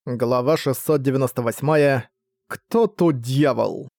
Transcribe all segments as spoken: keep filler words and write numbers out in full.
Глава шестьсот девяносто восемь. Кто тут дьявол?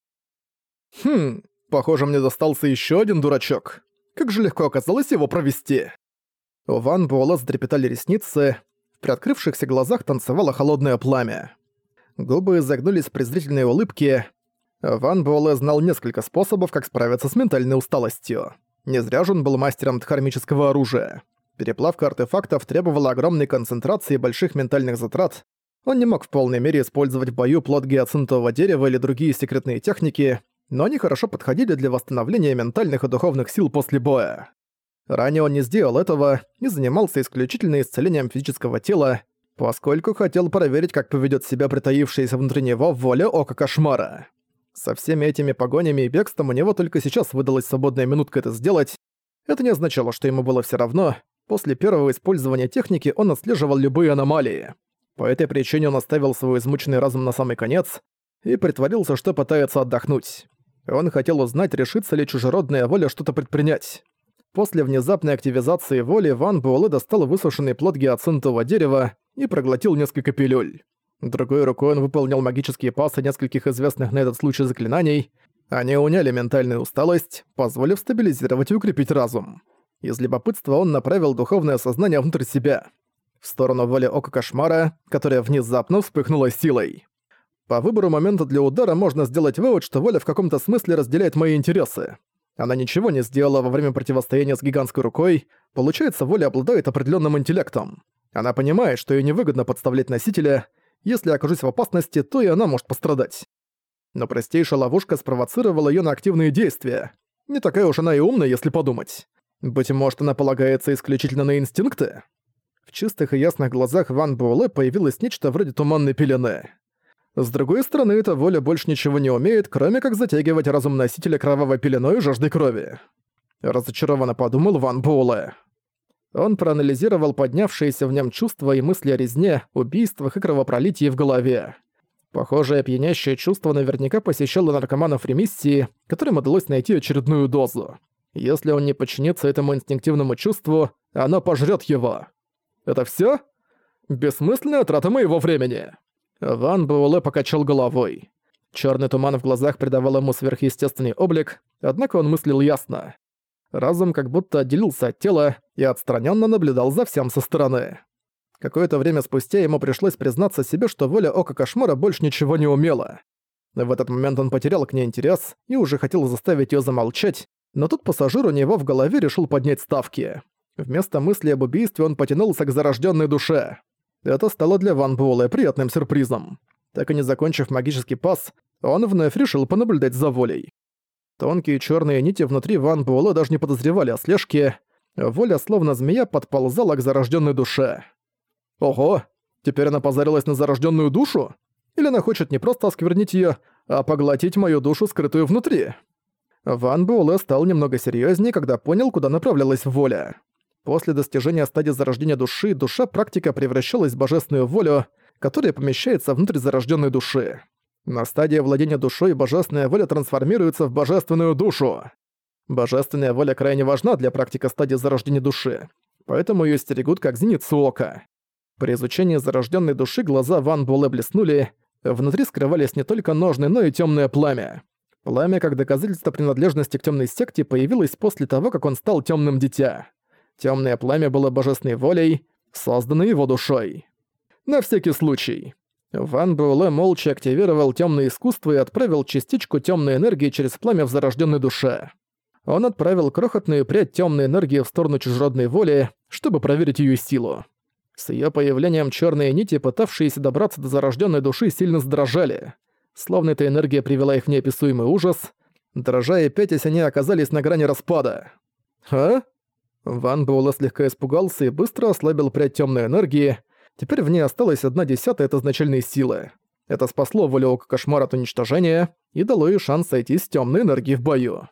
Хм, похоже, мне достался еще один дурачок. Как же легко оказалось его провести. У Ван Буэлэ затрепетали ресницы, в приоткрывшихся глазах танцевало холодное пламя. Губы изогнулись в презрительной улыбке. Ван Буэлэ знал несколько способов, как справиться с ментальной усталостью. Не зря же он был мастером дхармического оружия. Переплавка артефактов требовала огромной концентрации и больших ментальных затрат. Он не мог в полной мере использовать в бою плод гиацинтового дерева или другие секретные техники, но они хорошо подходили для восстановления ментальных и духовных сил после боя. Ранее он не сделал этого и занимался исключительно исцелением физического тела, поскольку хотел проверить, как поведет себя притаившаяся внутри него воля Ока Кошмара. Со всеми этими погонями и бегством у него только сейчас выдалась свободная минутка это сделать. Это не означало, что ему было все равно. После первого использования техники он отслеживал любые аномалии. По этой причине он оставил свой измученный разум на самый конец и притворился, что пытается отдохнуть. Он хотел узнать, решится ли чужеродная воля что-то предпринять. После внезапной активизации воли Ван Буэлэ достал высушенный плод гиацинтового дерева и проглотил несколько пилюль. Другой рукой он выполнял магические пассы нескольких известных на этот случай заклинаний. Они уняли ментальную усталость, позволив стабилизировать и укрепить разум. Из любопытства он направил духовное сознание внутрь себя, в сторону воли Ока Кошмара, которая внезапно вспыхнула силой. По выбору момента для удара можно сделать вывод, что воля в каком-то смысле разделяет мои интересы. Она ничего не сделала во время противостояния с гигантской рукой, получается, воля обладает определенным интеллектом. Она понимает, что ей невыгодно подставлять носителя, если окажусь в опасности, то и она может пострадать. Но простейшая ловушка спровоцировала ее на активные действия. Не такая уж она и умная, если подумать. Быть может, она полагается исключительно на инстинкты? В чистых и ясных глазах Ван Буэлэ появилось нечто вроде туманной пелены. С другой стороны, эта воля больше ничего не умеет, кроме как затягивать разум носителя кровавой пеленой и жаждой крови. Разочарованно подумал Ван Буэлэ. Он проанализировал поднявшиеся в нем чувства и мысли о резне, убийствах и кровопролитии в голове. Похожее пьянящее чувство наверняка посещало наркоманов ремиссии, которым удалось найти очередную дозу. Если он не подчинится этому инстинктивному чувству, оно пожрёт его. Это всё? Бессмысленная трата моего времени. Ван Буэлэ покачал головой. Чёрный туман в глазах придавал ему сверхъестественный облик, однако он мыслил ясно. Разум как будто отделился от тела и отстранённо наблюдал за всем со стороны. Какое-то время спустя ему пришлось признаться себе, что воля Ока Кошмара больше ничего не умела. В этот момент он потерял к ней интерес и уже хотел заставить её замолчать, но тут пассажир у него в голове решил поднять ставки. Вместо мысли об убийстве он потянулся к зарождённой душе. Это стало для Ван Буэлэ приятным сюрпризом. Так и не закончив магический пасс, он вновь решил понаблюдать за волей. Тонкие чёрные нити внутри Ван Буэлэ даже не подозревали о слежке. Воля, словно змея, подползала к зарождённой душе. Ого, теперь она позарилась на зарождённую душу? Или она хочет не просто осквернить её, а поглотить мою душу, скрытую внутри? Ван Буэлэ стал немного серьёзнее, когда понял, куда направлялась воля. После достижения стадии зарождения души, душа практика превращалась в божественную волю, которая помещается внутрь зарожденной души. На стадии владения душой божественная воля трансформируется в божественную душу. Божественная воля крайне важна для практика стадии зарождения души, поэтому её стерегут как зеницу ока. При изучении зарожденной души глаза Ван Буэлэ блеснули, внутри скрывались не только ножны, но и темное пламя. Пламя, как доказательство принадлежности к темной секте, появилось после того, как он стал темным дитя. Темное пламя было божественной волей, созданной его душой. На всякий случай. Ван Буэлэ молча активировал темное искусство и отправил частичку темной энергии через пламя в зарожденной душе. Он отправил крохотную прядь темной энергии в сторону чужеродной воли, чтобы проверить ее силу. С ее появлением черные нити, пытавшиеся добраться до зарожденной души, сильно задрожали. Словно эта энергия привела их в неописуемый ужас. Дрожа и пятясь, они оказались на грани распада. «А?» Ван Буэлэ слегка испугался и быстро ослабил прядь темной энергии. Теперь в ней осталась одна десятая от изначальной силы. Это спасло волю Ока Кошмара от уничтожения и дало ей шанс сойти с темной энергией в бою.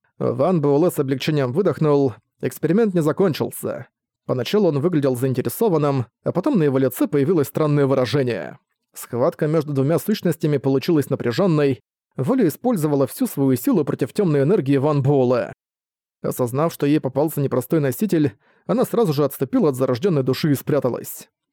Ван Буэлэ с облегчением выдохнул. Эксперимент не закончился. Поначалу он выглядел заинтересованным, а потом на его лице появилось странное выражение. Схватка между двумя сущностями получилась напряженной. Воля использовала всю свою силу против темной энергии Ван Буэлэ. Осознав, что ей попался непростой носитель, она сразу же отступила от зарожденной души и спряталась.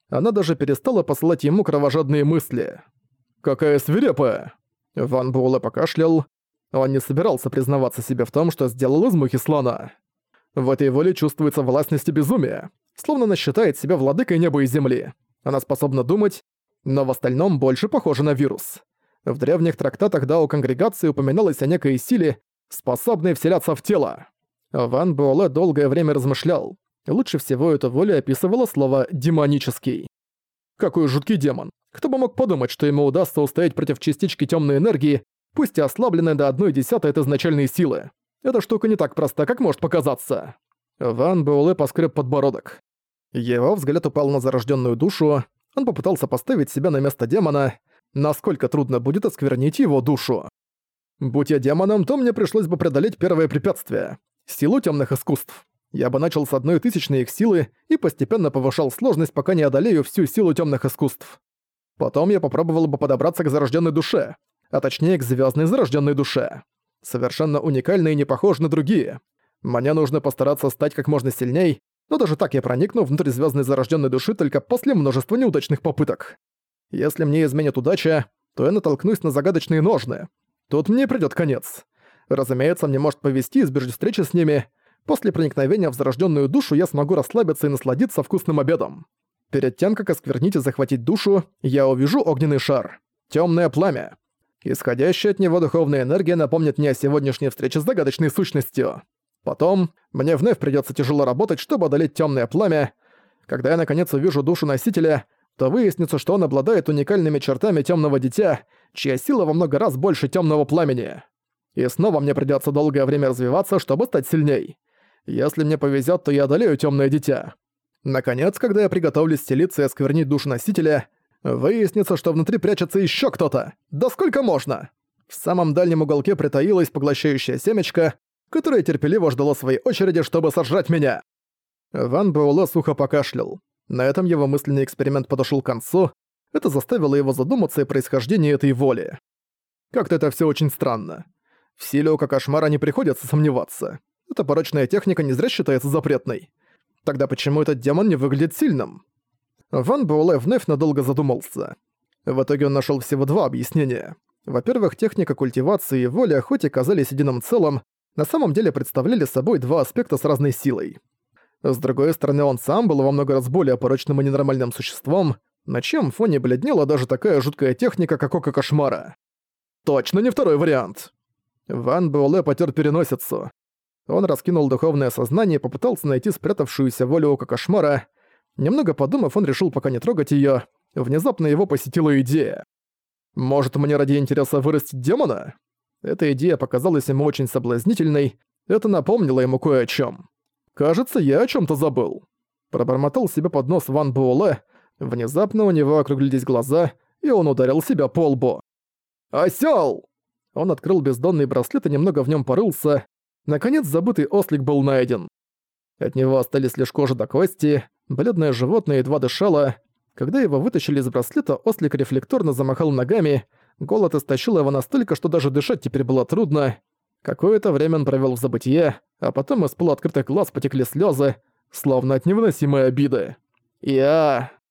Она даже перестала посылать ему кровожадные мысли. «Какая свирепая!» Ван Буэлэ покашлял. Он не собирался признаваться себе в том, что сделал из мухи слона. В этой воле чувствуется властность и безумие. Словно она считает себя владыкой неба и земли. Она способна думать, но в остальном больше похожа на вирус. В древних трактатах Дао Конгрегации упоминалось о некой силе, способной вселяться в тело. Ван Буэлэ долгое время размышлял. Лучше всего эту волю описывало слово «демонический». Какой жуткий демон. Кто бы мог подумать, что ему удастся устоять против частички темной энергии, пусть и ослабленной до одной десятой от изначальной силы. Эта штука не так проста, как может показаться. Ван Буэлэ поскреб подбородок. Его взгляд упал на зарожденную душу. Он попытался поставить себя на место демона. Насколько трудно будет осквернить его душу. Будь я демоном, то мне пришлось бы преодолеть первое препятствие — силу темных искусств. Я бы начал с одной тысячной их силы и постепенно повышал сложность, пока не одолею всю силу темных искусств. Потом я попробовал бы подобраться к зарожденной душе, а точнее к звездной зарожденной душе. Совершенно уникальные и не похожи на другие. Мне нужно постараться стать как можно сильней, но даже так я проникну внутрь звездной зарожденной души только после множества неудачных попыток. Если мне изменит удача, то я натолкнусь на загадочные ножны. Тут мне придёт конец. Разумеется, мне может повезти избежать встречи с ними. После проникновения в зарожденную душу я смогу расслабиться и насладиться вкусным обедом. Перед тем, как осквернить и захватить душу, я увижу огненный шар. Темное пламя. Исходящая от него духовная энергия напомнит мне о сегодняшней встрече с загадочной сущностью. Потом мне вновь придётся тяжело работать, чтобы одолеть темное пламя. Когда я наконец увижу душу носителя, то выяснится, что он обладает уникальными чертами темного дитя, чья сила во много раз больше темного пламени. И снова мне придётся долгое время развиваться, чтобы стать сильней. Если мне повезёт, то я одолею темное дитя. Наконец, когда я приготовлюсь стелиться и осквернить душу носителя, выяснится, что внутри прячется ещё кто-то. Да сколько можно? В самом дальнем уголке притаилась поглощающая семечко, которое терпеливо ждало своей очереди, чтобы сожрать меня. Ван Буэлэ сухо покашлял. На этом его мысленный эксперимент подошёл к концу. Это заставило его задуматься о происхождении этой воли. Как-то это всё очень странно. В силе ока кошмара не приходится сомневаться. Эта порочная техника не зря считается запретной. Тогда почему этот демон не выглядит сильным? Ван Буэлэ вновь надолго задумался. В итоге он нашёл всего два объяснения. Во-первых, техника культивации и воля, хоть и казались единым целым, на самом деле представляли собой два аспекта с разной силой. С другой стороны, он сам был во много раз более порочным и ненормальным существом, на чем фоне бледнела даже такая жуткая техника, как око кошмара. Точно не второй вариант. Ван Буэлэ потёр переносицу. Он раскинул духовное сознание и попытался найти спрятавшуюся волю ока кошмара. Немного подумав, он решил пока не трогать её. Внезапно его посетила идея. Может, мне ради интереса вырастить демона? Эта идея показалась ему очень соблазнительной. Это напомнило ему кое о чём. «Кажется, я о чём-то забыл». Пробормотал себе под нос Ван Буэлэ. Внезапно у него округлились глаза, и он ударил себя по лбу. «Осёл!» Он открыл бездонный браслет и немного в нём порылся. Наконец, забытый ослик был найден. От него остались лишь кожа до кости, бледное животное едва дышало. Когда его вытащили из браслета, ослик рефлекторно замахал ногами, голод истощил его настолько, что даже дышать теперь было трудно. Какое-то время он провёл в забытье, а потом из полуоткрытых глаз потекли слёзы, словно от невыносимой обиды. «Я...»